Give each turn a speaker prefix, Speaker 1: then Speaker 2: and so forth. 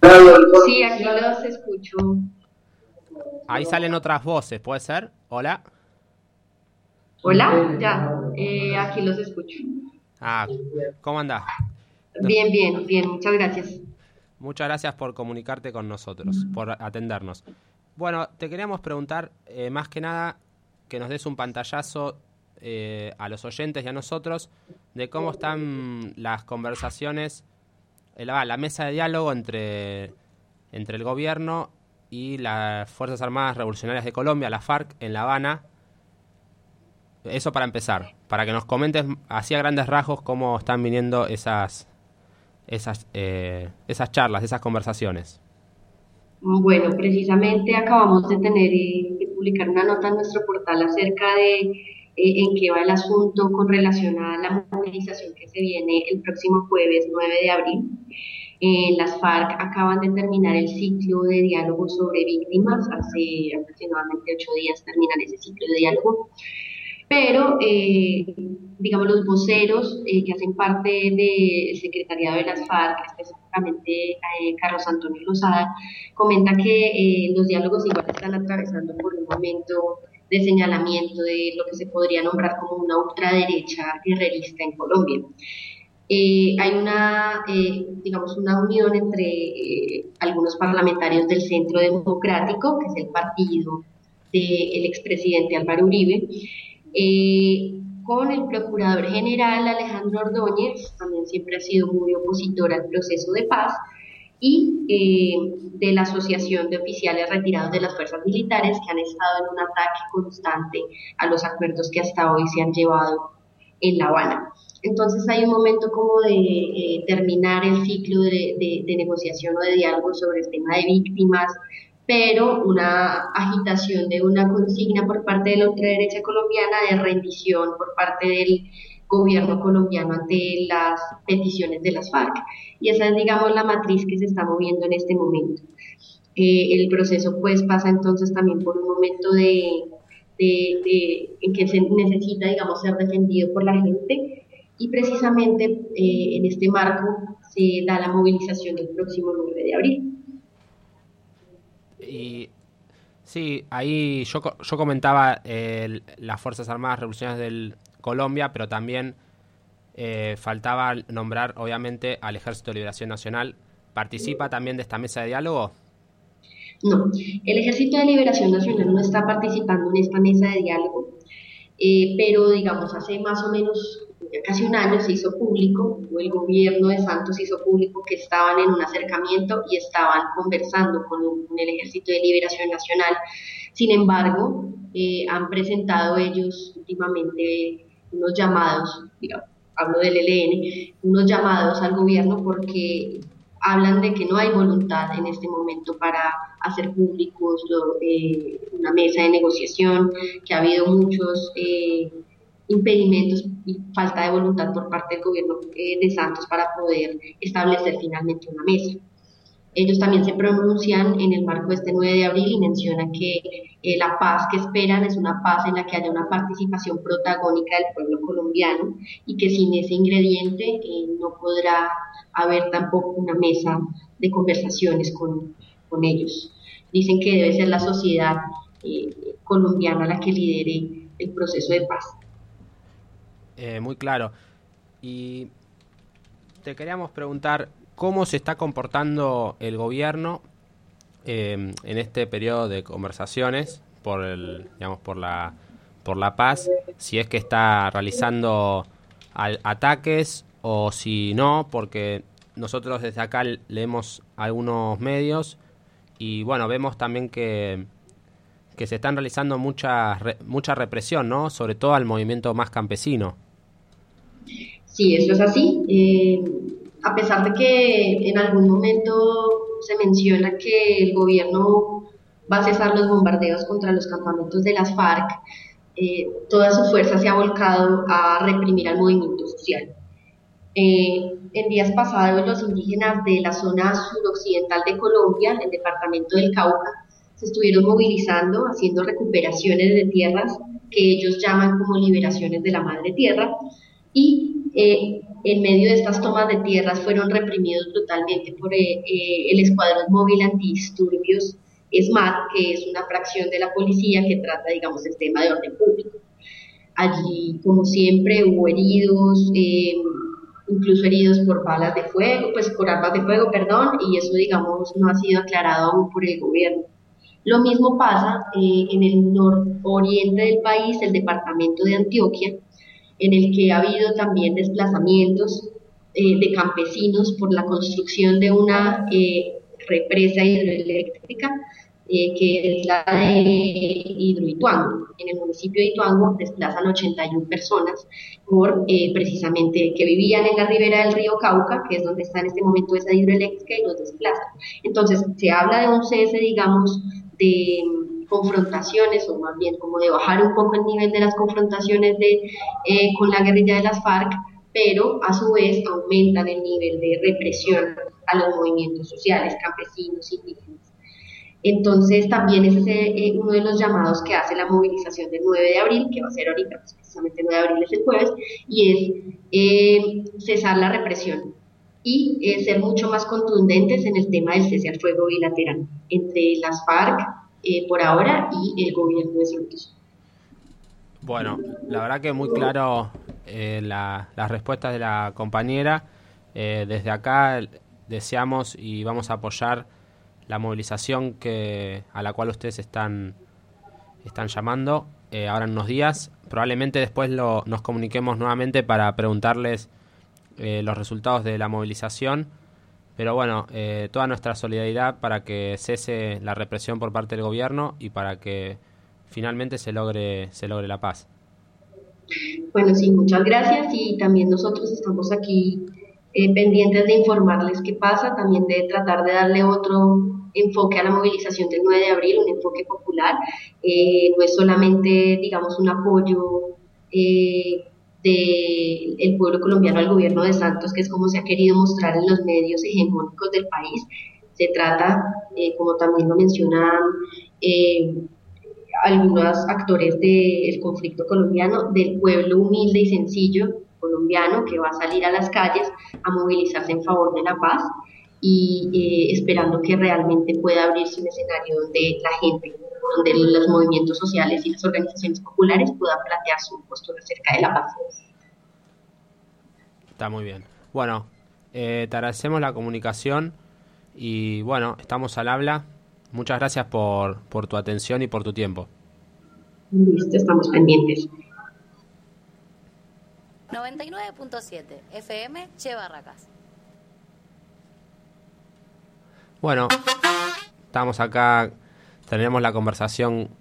Speaker 1: Sí, aquí los escucho.
Speaker 2: Ahí salen otras voces, ¿puede ser? Hola.
Speaker 1: Hola, ya, aquí los escucho.
Speaker 2: Ah, ¿cómo andás? No,
Speaker 1: Bien, bien, bien, muchas gracias.
Speaker 2: muchas gracias por comunicarte con nosotros, por atendernos. Bueno, te queríamos preguntar, más que nada, que nos des un pantallazo a los oyentes y a nosotros de cómo están las conversaciones, la mesa de diálogo entre el gobierno y las Fuerzas Armadas Revolucionarias de Colombia, la FARC, en La Habana. Eso para empezar, para que nos comentes así a grandes rasgos cómo están viniendo esas charlas, esas conversaciones.
Speaker 1: Bueno, precisamente acabamos de de publicar una nota en nuestro portal acerca de en qué va el asunto con relación a la movilización que se viene el próximo jueves 9 de abril. Las FARC acaban de terminar el ciclo de diálogo sobre víctimas, hace aproximadamente 8 días terminan ese ciclo de diálogo, pero digamos los voceros que hacen parte del secretariado de las FARC, específicamente Carlos Antonio Lozada, comenta que los diálogos igual están atravesando por un momento de señalamiento de lo que se podría nombrar como una ultraderecha guerrerista en Colombia. Hay digamos, una unión entre algunos parlamentarios del Centro Democrático, que es el partido del expresidente Álvaro Uribe, con el procurador general Alejandro Ordóñez, también siempre ha sido muy opositor al proceso de paz, y de la Asociación de Oficiales Retirados de las Fuerzas Militares, que han estado en un ataque constante a los acuerdos que hasta hoy se han llevado en La Habana. Entonces hay un momento como de terminar el ciclo de negociación o de diálogo sobre el tema de víctimas, pero una agitación de una consigna por parte de la ultraderecha colombiana de rendición por parte del gobierno colombiano ante las peticiones de las FARC. Y esa es, digamos, la matriz que se está moviendo en este momento. El proceso pues pasa entonces también por un momento en que se necesita, digamos, ser defendido por la gente y precisamente en este marco se da la movilización del próximo 9 de abril.
Speaker 2: Y sí, ahí yo comentaba las Fuerzas Armadas Revolucionarias de Colombia, pero también faltaba nombrar, obviamente, al Ejército de Liberación Nacional. ¿Participa también de esta mesa de diálogo?
Speaker 1: No, el Ejército de Liberación Nacional no está participando en esta mesa de diálogo, pero digamos hace más o menos ya casi un año se hizo público, o el gobierno de Santos hizo público que estaban en un acercamiento y estaban conversando con el Ejército de Liberación Nacional. Sin embargo, han presentado ellos últimamente unos llamados, digamos, hablo del ELN, unos llamados al gobierno porque hablan de que no hay voluntad en este momento para hacer públicos una mesa de negociación, que ha habido muchos impedimentos y falta de voluntad por parte del gobierno de Santos para poder establecer finalmente una mesa. Ellos también se pronuncian en el marco de este 9 de abril y mencionan que la paz que esperan es una paz en la que haya una participación protagónica del pueblo colombiano y que sin ese ingrediente no podrá haber tampoco una mesa de conversaciones con ellos. Dicen que debe ser la sociedad colombiana la que lidere el proceso de paz.
Speaker 2: Muy claro. Y te queríamos preguntar cómo se está comportando el gobierno en este periodo de conversaciones digamos, por la paz, si es que está realizando ataques o si no, porque nosotros desde acá leemos algunos medios y bueno, vemos también que se están realizando mucha represión, ¿no? Sobre todo al movimiento más campesino.
Speaker 1: Sí, eso es así. A pesar de que en algún momento se menciona que el gobierno va a cesar los bombardeos contra los campamentos de las FARC, toda su fuerza se ha volcado a reprimir al movimiento social. En días pasados, los indígenas de la zona suroccidental de Colombia, el departamento del Cauca, se estuvieron movilizando, haciendo recuperaciones de tierras que ellos llaman como liberaciones de la madre tierra, y en medio de estas tomas de tierras fueron reprimidos brutalmente por el Escuadrón Móvil Antidisturbios ESMAD, que es una fracción de la policía que trata, digamos, el tema de orden público. Allí, como siempre, hubo heridos, incluso heridos por balas de fuego, pues por armas de fuego, perdón, y eso, digamos, no ha sido aclarado aún por el gobierno. Lo mismo pasa en el nororiente del país, el departamento de Antioquia, en el que ha habido también desplazamientos de campesinos por la construcción de una represa hidroeléctrica que es la de Hidroituango. En el municipio de Ituango desplazan 81 personas por precisamente que vivían en la ribera del río Cauca, que es donde está en este momento esa hidroeléctrica, y los desplazan. Entonces, se habla de un cese, digamos, de confrontaciones, o más bien como de bajar un poco el nivel de las confrontaciones con la guerrilla de las FARC, pero a su vez aumentan el nivel de represión a los movimientos sociales, campesinos, indígenas. Entonces también ese es uno de los llamados que hace la movilización del 9 de abril, que va a ser ahorita, pues precisamente el 9 de abril es el jueves, y es cesar la represión y ser mucho más contundentes en el tema del cese al fuego bilateral entre las FARC por ahora y el gobierno de Santos.
Speaker 2: Bueno, la verdad que muy claro las respuestas de la compañera. Desde acá deseamos y vamos a apoyar la movilización a la cual ustedes están llamando ahora en unos días. Probablemente después nos comuniquemos nuevamente para preguntarles los resultados de la movilización. Pero bueno, toda nuestra solidaridad para que cese la represión por parte del gobierno y para que finalmente se logre la paz.
Speaker 1: Bueno, sí, muchas gracias, y también nosotros estamos aquí pendientes de informarles qué pasa, también de tratar de darle otro enfoque a la movilización del 9 de abril, un enfoque popular. No es solamente, digamos, un apoyo del pueblo colombiano al gobierno de Santos, que es como se ha querido mostrar en los medios hegemónicos del país. Se trata, como también lo mencionan algunos actores del conflicto colombiano, del pueblo humilde y sencillo colombiano que va a salir a las calles a movilizarse en favor de la paz, y esperando que realmente pueda abrirse un escenario donde la gente, donde los movimientos sociales y las organizaciones populares puedan plantear su postura acerca de la paz.
Speaker 2: Está muy bien. Bueno, te agradecemos la comunicación y bueno, estamos al habla. Muchas gracias por tu atención y por tu tiempo.
Speaker 1: Listo, estamos pendientes.
Speaker 3: 99.7 FM Che Barracas.
Speaker 2: Bueno, estamos acá, tenemos la conversación